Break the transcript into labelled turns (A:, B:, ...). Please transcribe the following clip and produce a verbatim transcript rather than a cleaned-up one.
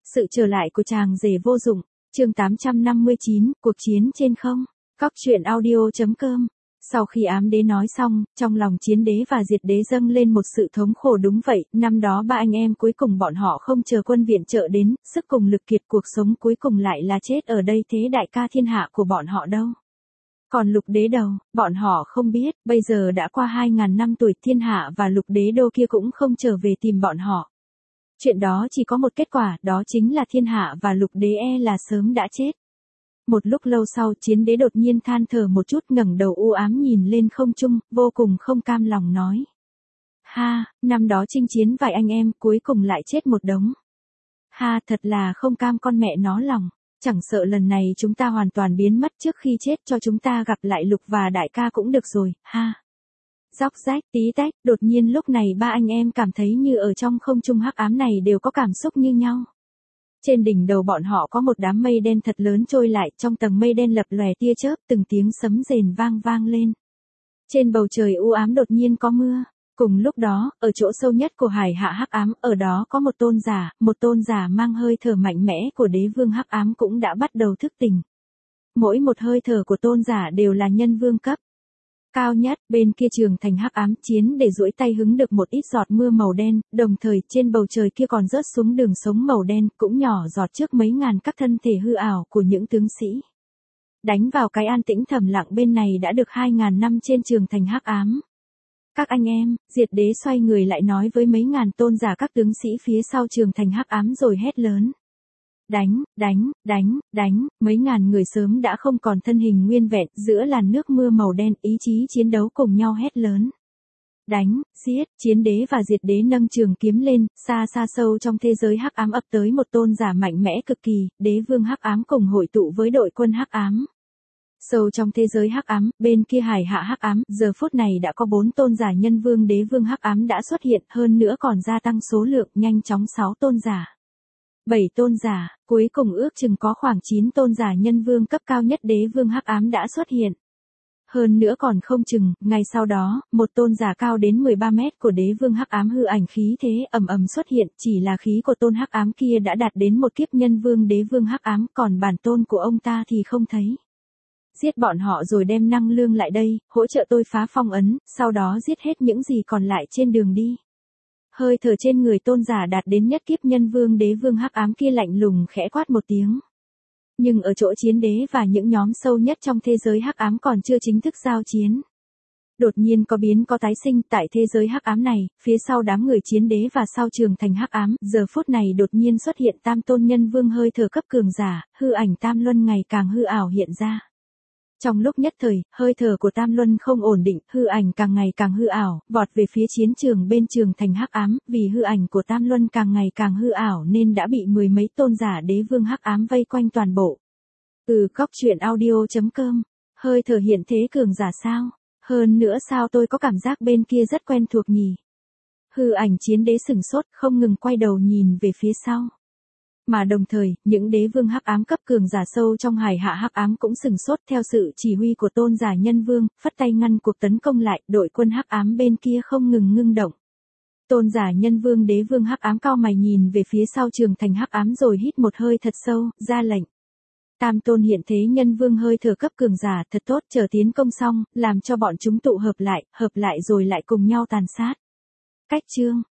A: Sự trở lại của chàng rể vô dụng, chương tám trăm năm mươi chín, cuộc chiến trên không. Cóc truyện audio.com. Sau khi ám đế nói xong, trong lòng chiến đế và diệt đế dâng lên một sự thống khổ. Đúng vậy, năm đó ba anh em cuối cùng bọn họ không chờ quân viện trợ đến, sức cùng lực kiệt, cuộc sống cuối cùng lại là chết ở đây thế đại ca thiên hạ của bọn họ đâu. Còn lục đế đầu, bọn họ không biết, bây giờ đã qua hai ngàn năm tuổi, thiên hạ và lục đế đô kia cũng không trở về tìm bọn họ. Chuyện đó chỉ có một kết quả, đó chính là thiên hạ và lục đế e là sớm đã chết. Một lúc lâu sau, chiến đế đột nhiên than thở một chút, ngẩng đầu u ám nhìn lên không trung, vô cùng không cam lòng nói. Ha, năm đó chinh chiến vài anh em, cuối cùng lại chết một đống. Ha, thật là không cam con mẹ nó lòng. Chẳng sợ lần này chúng ta hoàn toàn biến mất, trước khi chết cho chúng ta gặp lại lục và đại ca cũng được rồi, ha. Róc rách, tí tách, đột nhiên lúc này ba anh em cảm thấy như ở trong không trung hắc ám này đều có cảm xúc như nhau. Trên đỉnh đầu bọn họ có một đám mây đen thật lớn trôi lại, trong tầng mây đen lập lòe tia chớp, từng tiếng sấm rền vang vang lên. Trên bầu trời u ám đột nhiên có mưa. Cùng lúc đó, ở chỗ sâu nhất của hải hạ hắc ám, ở đó có một tôn giả, một tôn giả mang hơi thở mạnh mẽ của đế vương hắc ám cũng đã bắt đầu thức tỉnh. Mỗi một hơi thở của tôn giả đều là nhân vương cấp. Cao nhất, bên kia trường thành hắc ám, chiến để duỗi tay hứng được một ít giọt mưa màu đen, đồng thời trên bầu trời kia còn rớt xuống đường sống màu đen, cũng nhỏ giọt trước mấy ngàn các thân thể hư ảo của những tướng sĩ. Đánh vào cái an tĩnh thầm lặng bên này đã được hai ngàn năm trên trường thành hắc ám. Các anh em, diệt đế xoay người lại nói với mấy ngàn tôn giả các tướng sĩ phía sau trường thành hắc ám rồi hét lớn. Đánh, đánh, đánh, đánh, mấy ngàn người sớm đã không còn thân hình nguyên vẹn, giữa làn nước mưa màu đen, ý chí chiến đấu cùng nhau hét lớn. Đánh, giết, chiến đế và diệt đế nâng trường kiếm lên, xa xa sâu trong thế giới hắc ám ập tới một tôn giả mạnh mẽ cực kỳ, đế vương hắc ám cùng hội tụ với đội quân hắc ám. Sâu trong thế giới hắc ám, bên kia hải hạ hắc ám, giờ phút này đã có bốn tôn giả nhân vương đế vương hắc ám đã xuất hiện, hơn nữa còn gia tăng số lượng, nhanh chóng sáu tôn giả. bảy tôn giả, cuối cùng ước chừng có khoảng chín tôn giả nhân vương cấp cao nhất đế vương hắc ám đã xuất hiện. Hơn nữa còn không chừng, ngay sau đó, một tôn giả cao đến mười ba mét của đế vương hắc ám hư ảnh khí thế ầm ầm xuất hiện, chỉ là khí của tôn hắc ám kia đã đạt đến một kiếp nhân vương đế vương hắc ám, còn bản tôn của ông ta thì không thấy. Giết bọn họ rồi đem năng lượng lại đây, hỗ trợ tôi phá phong ấn, sau đó giết hết những gì còn lại trên đường đi. Hơi thở trên người tôn giả đạt đến nhất kiếp nhân vương đế vương hắc ám kia lạnh lùng khẽ quát một tiếng. Nhưng ở chỗ chiến đế và những nhóm sâu nhất trong thế giới hắc ám còn chưa chính thức giao chiến. Đột nhiên có biến có tái sinh tại thế giới hắc ám này, phía sau đám người chiến đế và sau trường thành hắc ám, giờ phút này đột nhiên xuất hiện tam tôn nhân vương hơi thở cấp cường giả, hư ảnh tam luân ngày càng hư ảo hiện ra. Trong lúc nhất thời, hơi thở của Tam Luân không ổn định, hư ảnh càng ngày càng hư ảo, vọt về phía chiến trường bên trường thành hắc ám, vì hư ảnh của Tam Luân càng ngày càng hư ảo nên đã bị mười mấy tôn giả đế vương hắc ám vây quanh toàn bộ. Ừ, cóc truyện audio.com, hơi thở hiện thế cường giả sao? Hơn nữa sao tôi có cảm giác bên kia rất quen thuộc nhỉ? Hư ảnh chiến đế sửng sốt, không ngừng quay đầu nhìn về phía sau. Mà đồng thời, những đế vương hắc ám cấp cường giả sâu trong hải hạ hắc ám cũng sừng sốt theo sự chỉ huy của tôn giả nhân vương, phất tay ngăn cuộc tấn công lại, đội quân hắc ám bên kia không ngừng ngưng động. Tôn giả nhân vương đế vương hắc ám cao mày nhìn về phía sau trường thành hắc ám rồi hít một hơi thật sâu, ra lệnh. Tam tôn hiện thế nhân vương hơi thở cấp cường giả thật tốt, chờ tiến công xong, làm cho bọn chúng tụ hợp lại, hợp lại rồi lại cùng nhau tàn sát. Cách chương.